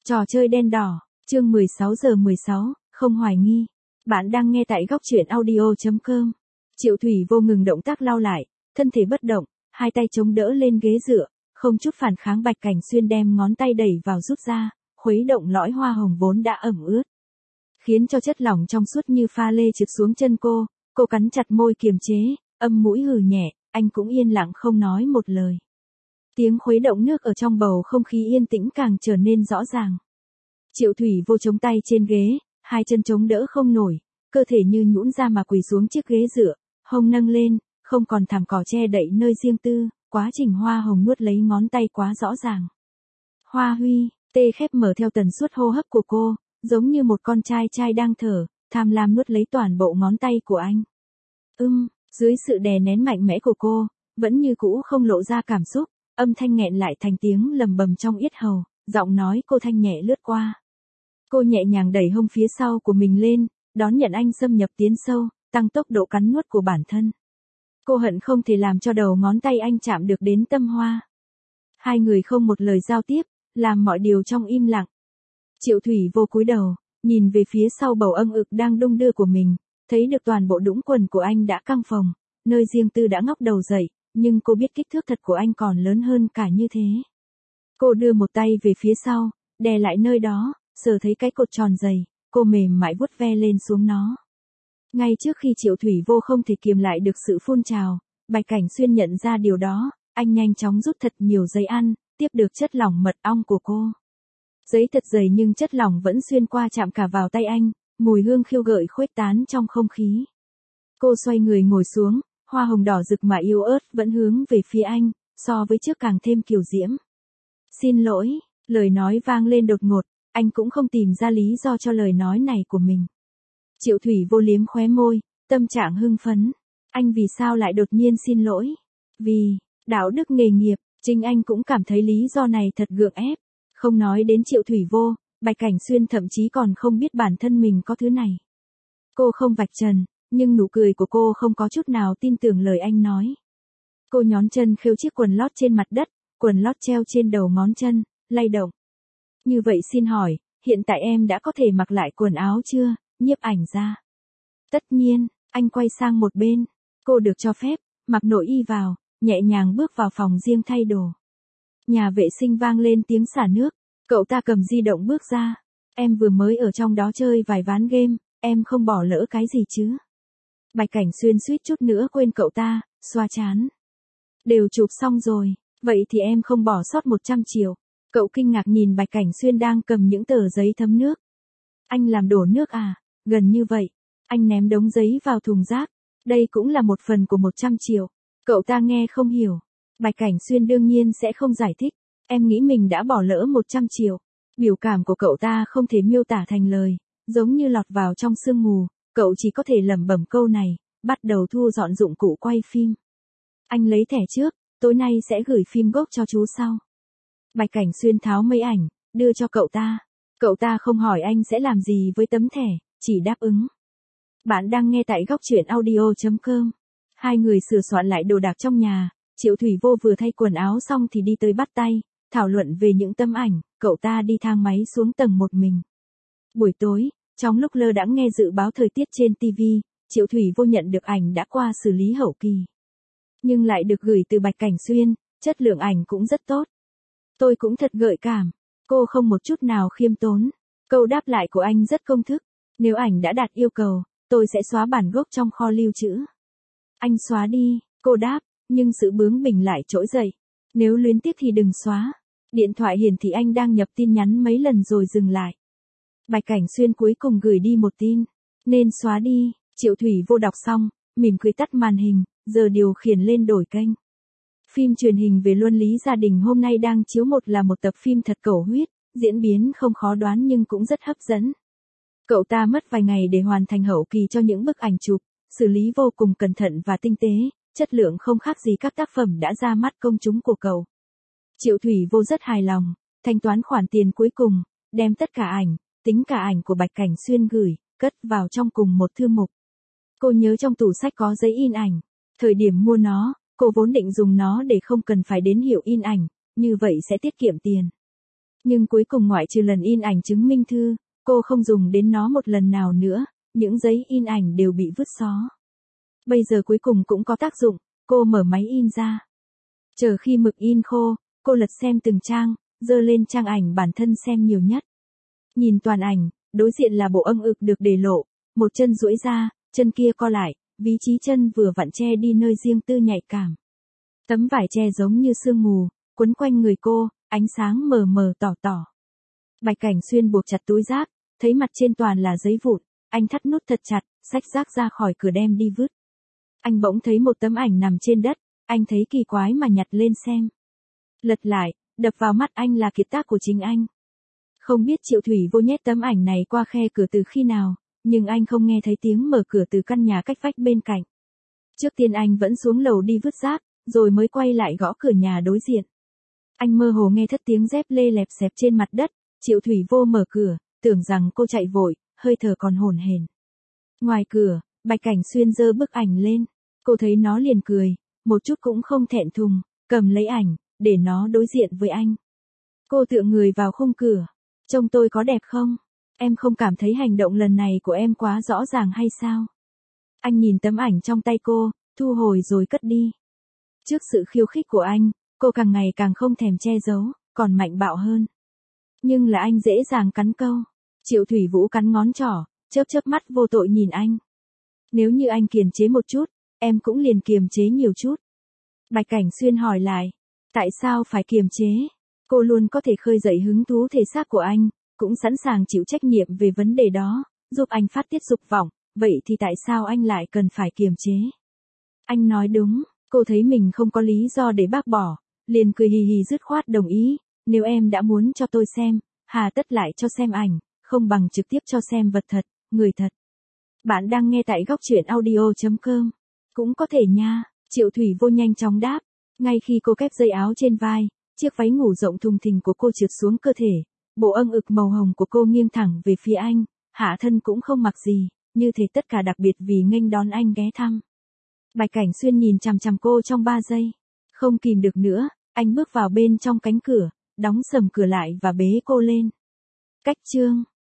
Trò chơi đen đỏ, chương 16:16, không hoài nghi. Bạn đang nghe tại góc truyện audio.com. Triệu Thủy Vô ngừng động tác lao lại, thân thể bất động, hai tay chống đỡ lên ghế dựa, không chút phản kháng. Bạch Cảnh Xuyên đem ngón tay đẩy vào rút ra, khuấy động lõi hoa hồng vốn đã ẩm ướt, khiến cho chất lỏng trong suốt như pha lê trượt xuống chân cô cắn chặt môi kiềm chế, âm mũi hừ nhẹ, anh cũng yên lặng không nói một lời. Tiếng khuấy động nước ở trong bầu không khí yên tĩnh càng trở nên rõ ràng. Triệu Thủy Vô chống tay trên ghế, hai chân chống đỡ không nổi, cơ thể như nhũn ra mà quỳ xuống chiếc ghế dựa, hông nâng lên, không còn thảm cỏ che đậy nơi riêng tư, quá trình hoa hồng nuốt lấy ngón tay quá rõ ràng. Hoa Huy, tê khép mở theo tần suất hô hấp của cô, giống như một con trai đang thở, tham lam nuốt lấy toàn bộ ngón tay của anh. Dưới sự đè nén mạnh mẽ của cô, vẫn như cũ không lộ ra cảm xúc, âm thanh nghẹn lại thành tiếng lầm bầm trong yết hầu, giọng nói cô thanh nhẹ lướt qua. Cô nhẹ nhàng đẩy hông phía sau của mình lên, đón nhận anh xâm nhập tiến sâu, tăng tốc độ cắn nuốt của bản thân. Cô hận không thể làm cho đầu ngón tay anh chạm được đến tâm hoa. Hai người không một lời giao tiếp, làm mọi điều trong im lặng. Triệu Thủy Vô cúi đầu, nhìn về phía sau bầu âng ực đang đung đưa của mình, thấy được toàn bộ đũng quần của anh đã căng phồng, nơi riêng tư đã ngóc đầu dậy, nhưng cô biết kích thước thật của anh còn lớn hơn cả như thế. Cô đưa một tay về phía sau, đè lại nơi đó, sờ thấy cái cột tròn dày, cô mềm mại vuốt ve lên xuống nó. Ngay trước khi Triệu Thủy Vô không thể kiềm lại được sự phun trào, Bạch Cảnh Xuyên nhận ra điều đó, anh nhanh chóng rút thật nhiều giấy ăn, tiếp được chất lỏng mật ong của cô. Giấy thật dày nhưng chất lỏng vẫn xuyên qua chạm cả vào tay anh, mùi hương khiêu gợi khuếch tán trong không khí. Cô xoay người ngồi xuống, hoa hồng đỏ rực mà yếu ớt vẫn hướng về phía anh, so với trước càng thêm kiều diễm. Xin lỗi, lời nói vang lên đột ngột, anh cũng không tìm ra lý do cho lời nói này của mình. Triệu Thủy Vô liếm khóe môi, tâm trạng hưng phấn. Anh vì sao lại đột nhiên xin lỗi? Vì đạo đức nghề nghiệp, chính anh cũng cảm thấy lý do này thật gượng ép. Không nói đến Triệu Thủy Vô, Bạch Cảnh Xuyên thậm chí còn không biết bản thân mình có thứ này. Cô không vạch trần, nhưng nụ cười của cô không có chút nào tin tưởng lời anh nói. Cô nhón chân khêu chiếc quần lót trên mặt đất, quần lót treo trên đầu ngón chân, lay động. Như vậy xin hỏi, hiện tại em đã có thể mặc lại quần áo chưa, Nhiếp Ảnh gia? Tất nhiên, anh quay sang một bên. Cô được cho phép, mặc nội y vào, nhẹ nhàng bước vào phòng riêng thay đồ. Nhà vệ sinh vang lên tiếng xả nước, cậu ta cầm di động bước ra. Em vừa mới ở trong đó chơi vài ván game, em không bỏ lỡ cái gì chứ? Bạch Cảnh Xuyên suýt chút nữa quên cậu ta, xoa trán. Đều chụp xong rồi, vậy thì em không bỏ sót 100 triệu. Cậu kinh ngạc nhìn Bạch Cảnh Xuyên đang cầm những tờ giấy thấm nước. Anh làm đổ nước à? Gần như vậy. Anh ném đống giấy vào thùng rác. Đây cũng là một phần của 100 triệu. Cậu ta nghe không hiểu. Bạch Cảnh Xuyên đương nhiên sẽ không giải thích. Em nghĩ mình đã bỏ lỡ 100 triệu. Biểu cảm của cậu ta không thể miêu tả thành lời, giống như lọt vào trong sương mù. Cậu chỉ có thể lẩm bẩm câu này, bắt đầu thu dọn dụng cụ quay phim. Anh lấy thẻ trước, tối nay sẽ gửi phim gốc cho chú sau. Bạch Cảnh Xuyên tháo mấy ảnh, đưa cho cậu ta. Cậu ta không hỏi anh sẽ làm gì với tấm thẻ, chỉ đáp ứng. Bạn đang nghe tại góc truyện audio.com. Hai người sửa soạn lại đồ đạc trong nhà, Triệu Thủy Vô vừa thay quần áo xong thì đi tới bắt tay, thảo luận về những tấm ảnh, cậu ta đi thang máy xuống tầng một mình. Buổi tối, trong lúc lơ đãng nghe dự báo thời tiết trên TV, Triệu Thủy Vô nhận được ảnh đã qua xử lý hậu kỳ. Nhưng lại được gửi từ Bạch Cảnh Xuyên, chất lượng ảnh cũng rất tốt. Tôi cũng thật gợi cảm. Cô không một chút nào khiêm tốn. Câu đáp lại của anh rất công thức. Nếu ảnh đã đạt yêu cầu, tôi sẽ xóa bản gốc trong kho lưu trữ. Anh xóa đi, cô đáp, nhưng sự bướng bỉnh lại trỗi dậy. Nếu luyến tiếc thì đừng xóa. Điện thoại hiển thị anh đang nhập tin nhắn mấy lần rồi dừng lại. Bạch Cảnh Xuyên cuối cùng gửi đi một tin. Nên xóa đi. Triệu Thủy Vô đọc xong, mỉm cười tắt màn hình, giờ điều khiển lên đổi kênh. Phim truyền hình về luân lý gia đình hôm nay đang chiếu là một tập phim thật cầu huyết, diễn biến không khó đoán nhưng cũng rất hấp dẫn. Cậu ta mất vài ngày để hoàn thành hậu kỳ cho những bức ảnh chụp, xử lý vô cùng cẩn thận và tinh tế, chất lượng không khác gì các tác phẩm đã ra mắt công chúng của cậu. Triệu Thủy Vô rất hài lòng, thanh toán khoản tiền cuối cùng, đem tất cả ảnh, tính cả ảnh của Bạch Cảnh Xuyên gửi, cất vào trong cùng một thư mục. Cô nhớ trong tủ sách có giấy in ảnh, thời điểm mua nó, cô vốn định dùng nó để không cần phải đến hiệu in ảnh, như vậy sẽ tiết kiệm tiền. Nhưng cuối cùng ngoại trừ lần in ảnh chứng minh thư, cô không dùng đến nó một lần nào nữa, những giấy in ảnh đều bị vứt xó. Bây giờ cuối cùng cũng có tác dụng, cô mở máy in ra. Chờ khi mực in khô, cô lật xem từng trang, giơ lên trang ảnh bản thân xem nhiều nhất. Nhìn toàn ảnh, đối diện là bộ âng ực được để lộ, một chân duỗi ra, chân kia co lại, vị trí chân vừa vặn che đi nơi riêng tư nhạy cảm. Tấm vải che giống như sương mù, quấn quanh người cô, ánh sáng mờ mờ tỏ tỏ. Bạch Cảnh Xuyên buộc chặt túi rác, thấy mặt trên toàn là giấy vụn, anh thắt nút thật chặt, xách rác ra khỏi cửa đem đi vứt. Anh bỗng thấy một tấm ảnh nằm trên đất, anh thấy kỳ quái mà nhặt lên xem. Lật lại, đập vào mắt anh là kiệt tác của chính anh. Không biết Triệu Thủy Vô nhét tấm ảnh này qua khe cửa từ khi nào, nhưng anh không nghe thấy tiếng mở cửa từ căn nhà cách vách bên cạnh. Trước tiên anh vẫn xuống lầu đi vứt rác, rồi mới quay lại gõ cửa nhà đối diện. Anh mơ hồ nghe thất tiếng dép lê lẹp xẹp trên mặt đất, Triệu Thủy Vô mở cửa, tưởng rằng cô chạy vội, hơi thở còn hổn hển. Ngoài cửa, Bạch Cảnh Xuyên giơ bức ảnh lên, cô thấy nó liền cười, một chút cũng không thẹn thùng, cầm lấy ảnh, để nó đối diện với anh. Cô tựa người vào khung cửa, trông tôi có đẹp không? Em không cảm thấy hành động lần này của em quá rõ ràng hay sao? Anh nhìn tấm ảnh trong tay cô, thu hồi rồi cất đi. Trước sự khiêu khích của anh, cô càng ngày càng không thèm che giấu, còn mạnh bạo hơn. Nhưng là anh dễ dàng cắn câu. Triệu Thủy Vũ cắn ngón trỏ, chớp chớp mắt vô tội nhìn anh. Nếu như anh kiềm chế một chút, em cũng liền kiềm chế nhiều chút. Bạch Cảnh Xuyên hỏi lại, tại sao phải kiềm chế? Cô luôn có thể khơi dậy hứng thú thể xác của anh, cũng sẵn sàng chịu trách nhiệm về vấn đề đó, giúp anh phát tiết dục vọng, vậy thì tại sao anh lại cần phải kiềm chế? Anh nói đúng, cô thấy mình không có lý do để bác bỏ, liền cười hì hì dứt khoát đồng ý, nếu em đã muốn cho tôi xem, hà tất lại cho xem ảnh, không bằng trực tiếp cho xem vật thật, người thật. Bạn đang nghe tại góc truyện audio.com. Cũng có thể nha, Triệu Thủy Vô nhanh chóng đáp, ngay khi cô kép dây áo trên vai, chiếc váy ngủ rộng thùng thình của cô trượt xuống cơ thể, bộ âng ực màu hồng của cô nghiêng thẳng về phía anh, hạ thân cũng không mặc gì, như thể tất cả đặc biệt vì nghênh đón anh ghé thăm. Bạch Cảnh Xuyên nhìn chằm chằm cô trong 3 giây, không kìm được nữa, anh bước vào bên trong cánh cửa, đóng sầm cửa lại và bế cô lên. Cách chương